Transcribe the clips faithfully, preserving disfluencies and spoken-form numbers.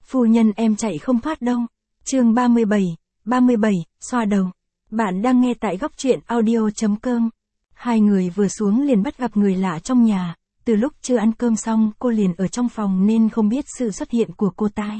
Phu nhân em chạy không thoát đâu. Chương ba mươi bảy, ba mươi bảy, xoa đầu. Bạn đang nghe tại góc truyện audio chấm com. Hai người vừa xuống liền bắt gặp người lạ trong nhà, từ lúc chưa ăn cơm xong cô liền ở trong phòng nên không biết sự xuất hiện của cô tai.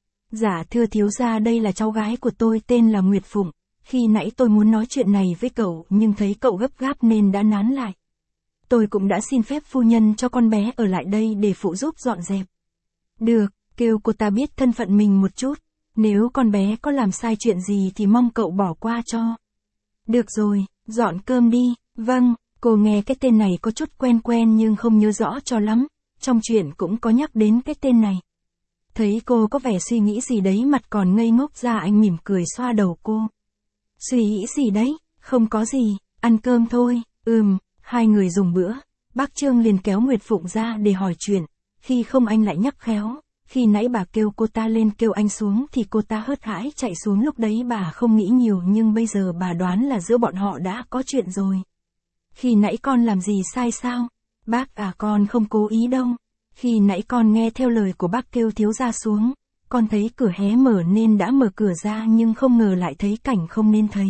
Dạ thưa thiếu gia, đây là cháu gái của tôi tên là Nguyệt Phụng, khi nãy tôi muốn nói chuyện này với cậu nhưng thấy cậu gấp gáp nên đã nán lại. Tôi cũng đã xin phép phu nhân cho con bé ở lại đây để phụ giúp dọn dẹp. Được, kêu cô ta biết thân phận mình một chút, nếu con bé có làm sai chuyện gì thì mong cậu bỏ qua cho. Được rồi, dọn cơm đi. Vâng, cô nghe cái tên này có chút quen quen nhưng không nhớ rõ cho lắm, trong chuyện cũng có nhắc đến cái tên này. Thấy cô có vẻ suy nghĩ gì đấy mặt còn ngây ngốc ra, anh mỉm cười xoa đầu cô. Suy nghĩ gì đấy, không có gì, ăn cơm thôi. Ừm, hai người dùng bữa, bác Trương liền kéo Nguyệt Phụng ra để hỏi chuyện, khi không anh lại nhắc khéo, khi nãy bà kêu cô ta lên kêu anh xuống thì cô ta hớt hải chạy xuống, lúc đấy bà không nghĩ nhiều nhưng bây giờ bà đoán là giữa bọn họ đã có chuyện rồi. Khi nãy con làm gì sai sao? Bác à, con không cố ý đâu. Khi nãy con nghe theo lời của bác kêu thiếu gia xuống, con thấy cửa hé mở nên đã mở cửa ra nhưng không ngờ lại thấy cảnh không nên thấy.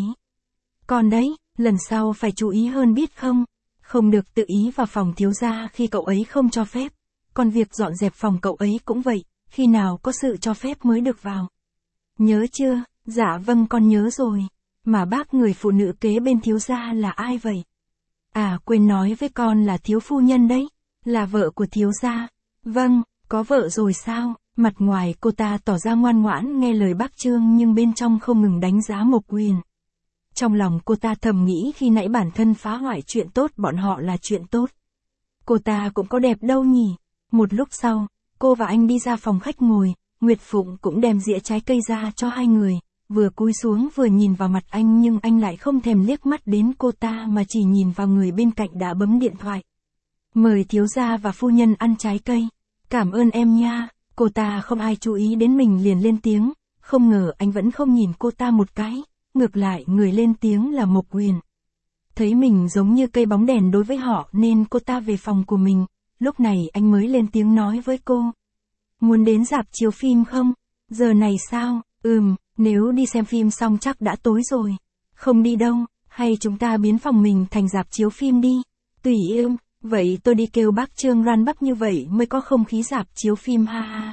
Con đấy, lần sau phải chú ý hơn biết không? Không được tự ý vào phòng thiếu gia khi cậu ấy không cho phép. Còn việc dọn dẹp phòng cậu ấy cũng vậy, khi nào có sự cho phép mới được vào. Nhớ chưa? Dạ vâng, con nhớ rồi. Mà bác, người phụ nữ kế bên thiếu gia là ai vậy? À, quên nói với con là thiếu phu nhân đấy, là vợ của thiếu gia. Vâng, có vợ rồi sao? Mặt ngoài cô ta tỏ ra ngoan ngoãn nghe lời bác Trương nhưng bên trong không ngừng đánh giá Mộc Quyền. Trong lòng cô ta thầm nghĩ khi nãy bản thân phá hoại chuyện tốt bọn họ là chuyện tốt. Cô ta cũng có đẹp đâu nhỉ? Một lúc sau, cô và anh đi ra phòng khách ngồi, Nguyệt Phụng cũng đem dĩa trái cây ra cho hai người, vừa cúi xuống vừa nhìn vào mặt anh nhưng anh lại không thèm liếc mắt đến cô ta mà chỉ nhìn vào người bên cạnh đã bấm điện thoại. Mời thiếu gia và phu nhân ăn trái cây. Cảm ơn em nha. Cô ta không ai chú ý đến mình liền lên tiếng, không ngờ anh vẫn không nhìn cô ta một cái, ngược lại người lên tiếng là Mộc Quyền. Thấy mình giống như cây bóng đèn đối với họ nên cô ta về phòng của mình, lúc này anh mới lên tiếng nói với cô. Muốn đến rạp chiếu phim không? Giờ này sao? Ừm, nếu đi xem phim xong chắc đã tối rồi. Không đi đâu, hay chúng ta biến phòng mình thành rạp chiếu phim đi. Tùy ươm, vậy tôi đi kêu bác Trương loan bắp như vậy mới có không khí rạp chiếu phim ha ha.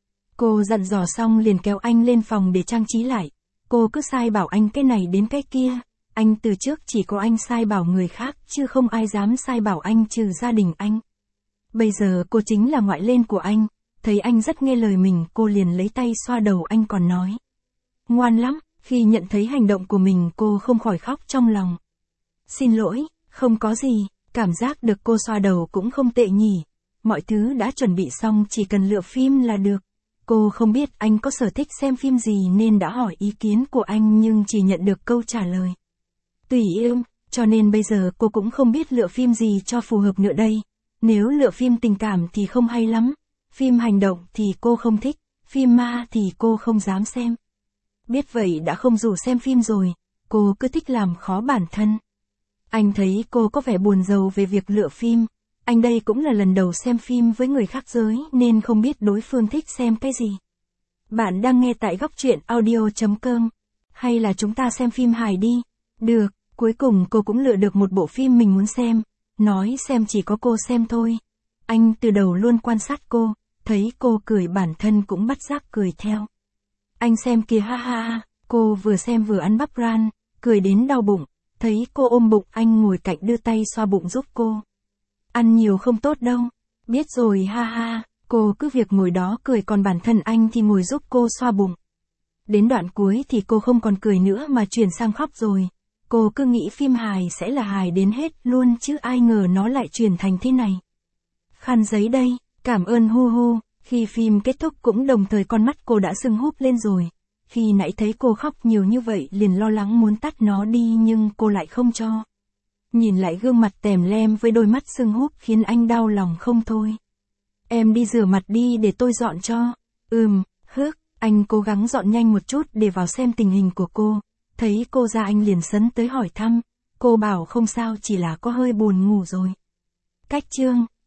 Cô dặn dò xong liền kéo anh lên phòng để trang trí lại. Cô cứ sai bảo anh cái này đến cái kia. Anh từ trước chỉ có anh sai bảo người khác chứ không ai dám sai bảo anh trừ gia đình anh. Bây giờ cô chính là ngoại lên của anh. Thấy anh rất nghe lời mình, cô liền lấy tay xoa đầu anh còn nói. Ngoan lắm. Khi nhận thấy hành động của mình cô không khỏi khóc trong lòng. Xin lỗi, không có gì. Cảm giác được cô xoa đầu cũng không tệ nhỉ. Mọi thứ đã chuẩn bị xong, chỉ cần lựa phim là được. Cô không biết anh có sở thích xem phim gì nên đã hỏi ý kiến của anh nhưng chỉ nhận được câu trả lời. Tùy ươm, cho nên bây giờ cô cũng không biết lựa phim gì cho phù hợp nữa đây. Nếu lựa phim tình cảm thì không hay lắm. Phim hành động thì cô không thích. Phim ma thì cô không dám xem. Biết vậy đã không rủ xem phim rồi. Cô cứ thích làm khó bản thân. Anh thấy cô có vẻ buồn rầu về việc lựa phim. Anh đây cũng là lần đầu xem phim với người khác giới nên không biết đối phương thích xem cái gì. Bạn đang nghe tại góc truyện audio chấm com. Hay là chúng ta xem phim hài đi. Được, cuối cùng cô cũng lựa được một bộ phim mình muốn xem. Nói xem chỉ có cô xem thôi. Anh từ đầu luôn quan sát cô, thấy cô cười bản thân cũng bắt giác cười theo. Anh xem kìa ha ha, cô vừa xem vừa ăn bắp ran, cười đến đau bụng. Thấy cô ôm bụng anh ngồi cạnh đưa tay xoa bụng giúp cô. Ăn nhiều không tốt đâu. Biết rồi ha ha, cô cứ việc ngồi đó cười còn bản thân anh thì ngồi giúp cô xoa bụng. Đến đoạn cuối thì cô không còn cười nữa mà chuyển sang khóc rồi. Cô cứ nghĩ phim hài sẽ là hài đến hết luôn chứ ai ngờ nó lại chuyển thành thế này. Khăn giấy đây, cảm ơn hu hu. Khi phim kết thúc cũng đồng thời con mắt cô đã sưng húp lên rồi. Khi nãy thấy cô khóc nhiều như vậy liền lo lắng muốn tắt nó đi nhưng cô lại không cho. Nhìn lại gương mặt tèm lem với đôi mắt sưng húp khiến anh đau lòng không thôi. Em đi rửa mặt đi để tôi dọn cho. Ừm, hước, anh cố gắng dọn nhanh một chút để vào xem tình hình của cô. Thấy cô ra anh liền sấn tới hỏi thăm. Cô bảo không sao, chỉ là có hơi buồn ngủ rồi. Cách chương